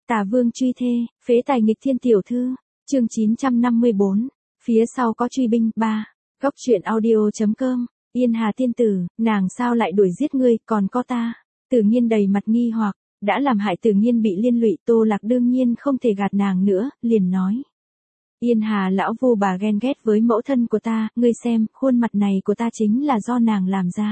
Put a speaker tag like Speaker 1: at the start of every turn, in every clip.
Speaker 1: Tà vương truy thê, phế tài nghịch thiên tiểu thư, chương 954, phía sau có truy binh, 3, góc truyện audio.com, Yên Hà tiên tử, nàng sao lại đuổi giết ngươi, còn có ta, Tử Nghiên đầy mặt nghi hoặc, đã làm hại Tử Nghiên bị liên lụy, Tô Lạc đương nhiên không thể gạt nàng nữa, liền nói. Yên Hà lão vô bà ghen ghét với mẫu thân của ta, ngươi xem, khuôn mặt này của ta chính là do nàng làm ra.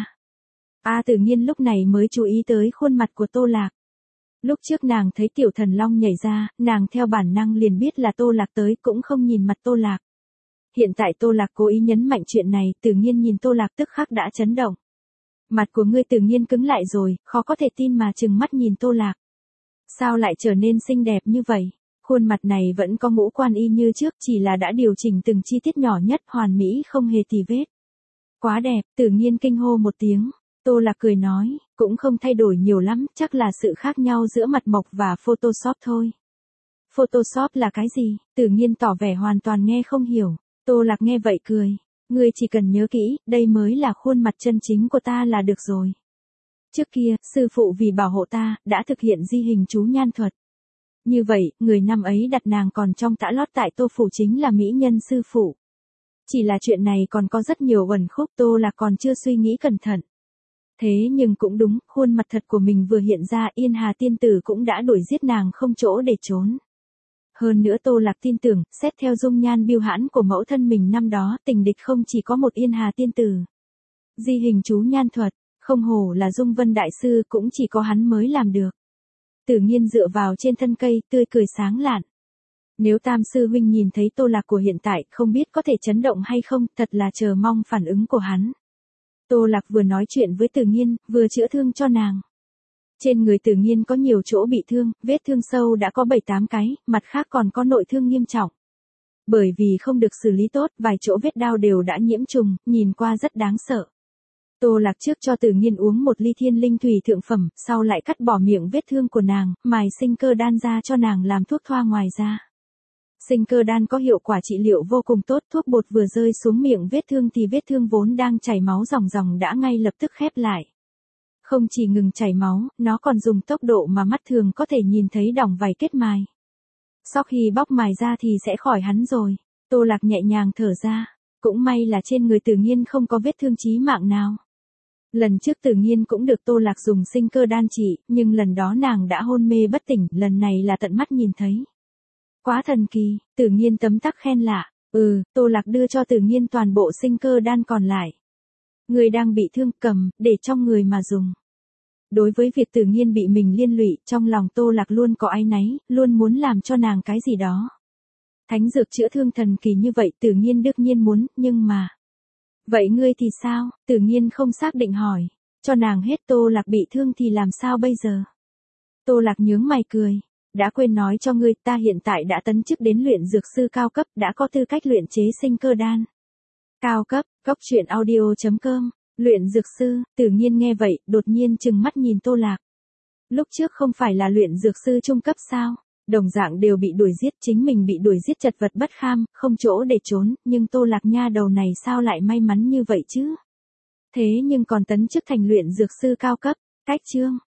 Speaker 1: Tử Nghiên lúc này mới chú ý tới khuôn mặt của Tô Lạc. Lúc trước nàng thấy tiểu thần long nhảy ra, nàng theo bản năng liền biết là Tô Lạc tới, cũng không nhìn mặt Tô Lạc. Hiện tại Tô Lạc cố ý nhấn mạnh chuyện này, Tử Nghiên nhìn Tô Lạc tức khắc đã chấn động. Mặt của ngươi Tử Nghiên cứng lại rồi, khó có thể tin mà trừng mắt nhìn Tô Lạc. Sao lại trở nên xinh đẹp như vậy? Khuôn mặt này vẫn có ngũ quan y như trước, chỉ là đã điều chỉnh từng chi tiết nhỏ nhất, hoàn mỹ không hề tì vết. Quá đẹp, Tử Nghiên kinh hô một tiếng. Tô Lạc cười nói, cũng không thay đổi nhiều lắm, chắc là sự khác nhau giữa mặt mộc và Photoshop thôi. Photoshop là cái gì? Tử Nghiên tỏ vẻ hoàn toàn nghe không hiểu. Tô Lạc nghe vậy cười. Ngươi chỉ cần nhớ kỹ, đây mới là khuôn mặt chân chính của ta là được rồi. Trước kia, sư phụ vì bảo hộ ta, đã thực hiện di hình chú nhan thuật. Như vậy, người năm ấy đặt nàng còn trong tã lót tại Tô Phủ chính là mỹ nhân sư phụ. Chỉ là chuyện này còn có rất nhiều uẩn khúc, Tô Lạc còn chưa suy nghĩ cẩn thận. Thế nhưng cũng đúng, khuôn mặt thật của mình vừa hiện ra, Yên Hà tiên tử cũng đã đuổi giết nàng không chỗ để trốn. Hơn nữa Tô Lạc tin tưởng, xét theo dung nhan biêu hãn của mẫu thân mình năm đó, tình địch không chỉ có một Yên Hà tiên tử. Di hình chú nhan thuật, không hổ là Dung Vân đại sư, cũng chỉ có hắn mới làm được. Tử Nghiên dựa vào trên thân cây, tươi cười sáng lạn. Nếu Tam sư huynh nhìn thấy Tô Lạc của hiện tại, không biết có thể chấn động hay không, thật là chờ mong phản ứng của hắn. Tô Lạc vừa nói chuyện với Tử Nghiên, vừa chữa thương cho nàng. Trên người Tử Nghiên có nhiều chỗ bị thương, vết thương sâu đã có 7-8 cái, mặt khác còn có nội thương nghiêm trọng. Bởi vì không được xử lý tốt, vài chỗ vết đao đều đã nhiễm trùng, nhìn qua rất đáng sợ. Tô Lạc trước cho Tử Nghiên uống một ly thiên linh thủy thượng phẩm, sau lại cắt bỏ miệng vết thương của nàng, mài sinh cơ đan ra cho nàng làm thuốc thoa ngoài ra. Sinh cơ đan có hiệu quả trị liệu vô cùng tốt, thuốc bột vừa rơi xuống miệng vết thương thì vết thương vốn đang chảy máu ròng ròng đã ngay lập tức khép lại. Không chỉ ngừng chảy máu, nó còn dùng tốc độ mà mắt thường có thể nhìn thấy đỏng vảy kết mài. Sau khi bóc mài ra thì sẽ khỏi hắn rồi. Tô Lạc nhẹ nhàng thở ra. Cũng may là trên người Tử Nghiên không có vết thương chí mạng nào. Lần trước Tử Nghiên cũng được Tô Lạc dùng sinh cơ đan trị, nhưng lần đó nàng đã hôn mê bất tỉnh, lần này là tận mắt nhìn thấy. Quá thần kỳ, Tử Nghiên tấm tắc khen lạ. Tô Lạc đưa cho Tử Nghiên toàn bộ sinh cơ đan còn lại. Người đang bị thương, cầm, để trong người mà dùng. Đối với việc Tử Nghiên bị mình liên lụy, trong lòng Tô Lạc luôn có áy náy, luôn muốn làm cho nàng cái gì đó. Thánh dược chữa thương thần kỳ như vậy Tử Nghiên đương nhiên muốn, nhưng mà. Vậy ngươi thì sao? Tử Nghiên không xác định hỏi. Cho nàng hết Tô Lạc bị thương thì làm sao bây giờ? Tô Lạc nhướng mày cười. Đã quên nói cho ngươi, ta hiện tại đã tấn chức đến luyện dược sư cao cấp, đã có tư cách luyện chế sinh cơ đan. Cao cấp, góc truyện audio.com, luyện dược sư, Tử Nghiên nghe vậy, đột nhiên trừng mắt nhìn Tô Lạc. Lúc trước không phải là luyện dược sư trung cấp sao? Đồng dạng đều bị đuổi giết, chính mình bị đuổi giết chật vật bất kham, không chỗ để trốn, nhưng Tô Lạc nha đầu này sao lại may mắn như vậy chứ? Thế nhưng còn tấn chức thành luyện dược sư cao cấp, cách chương.